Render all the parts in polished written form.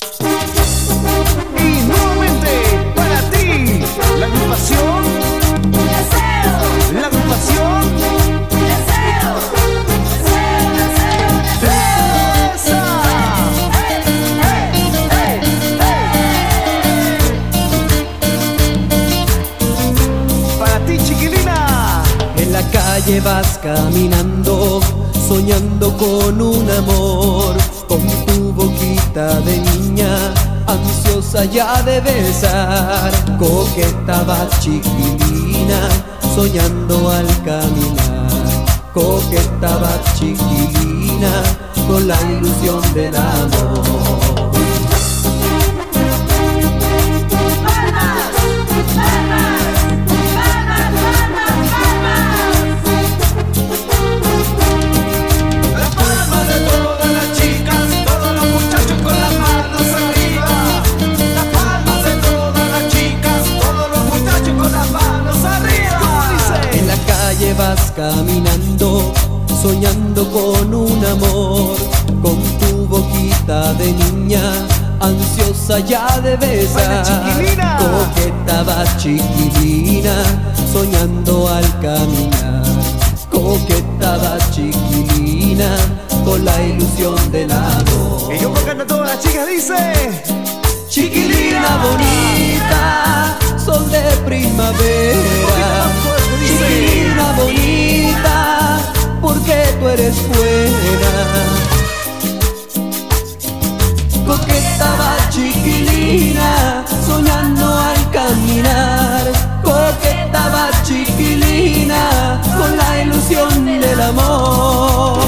Y nuevamente para ti, la agrupación Deseo, La agrupación deseo, deseo, deseo, ¡Esa! Para ti, chiquilina. En la calle vas caminando, soñando con un amor, con tu boquita de niña, ansiosa ya de besar. Coqueta vas chiquilina, soñando al caminar. Coqueta vas chiquilina, con la ilusión del amor. palmas, palmas, palmas, palmas, palmas. Las palmas de todas las chicas, todos los muchachos con las manos arriba. Las palmas de todas las chicas, todos los muchachos con las manos arriba. ¿Cómo dice? En la calle vas caminando, soñando con un amor, con tu boquita de niña, ansiosa ya de besar. ¡Baila, chiquilina! Coqueta vas chiquilina, soñando al caminar. Coqueta vas chiquilina, con la ilusión del amor. Y yo tocando a todas las chicas dice: Chiquilina bonita, sol de primavera. Chiquilina bonita, porque tú eres buena. Coqueta va chiquilina, soñando al caminar. Coqueta va chiquilina, con la ilusión del amor.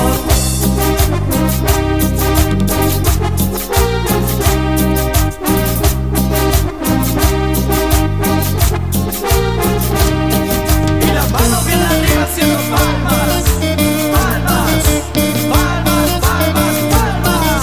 y las manos bien arriba haciendo palmas. Palmas, palmas, palmas, palmas.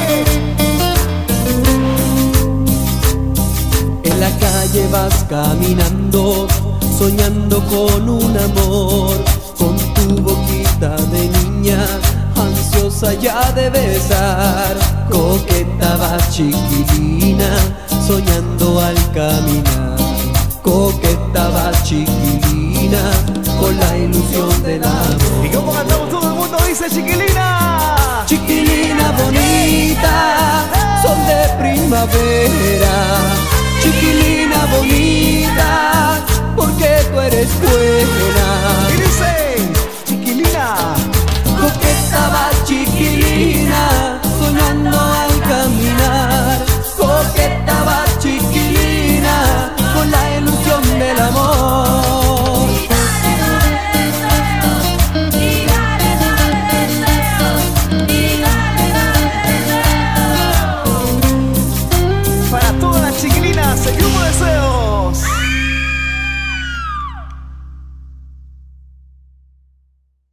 En la calle vas caminando, soñando con un amor, con tu boquita de niña, ansiosa ya de besar. Coqueta vas chiquilina, soñando al caminar. Coqueta vas chiquilina, con la ilusión del Y amor. como cantamos todo el mundo dice: chiquilina. Chiquilina bonita, sol de primavera. Chiquilina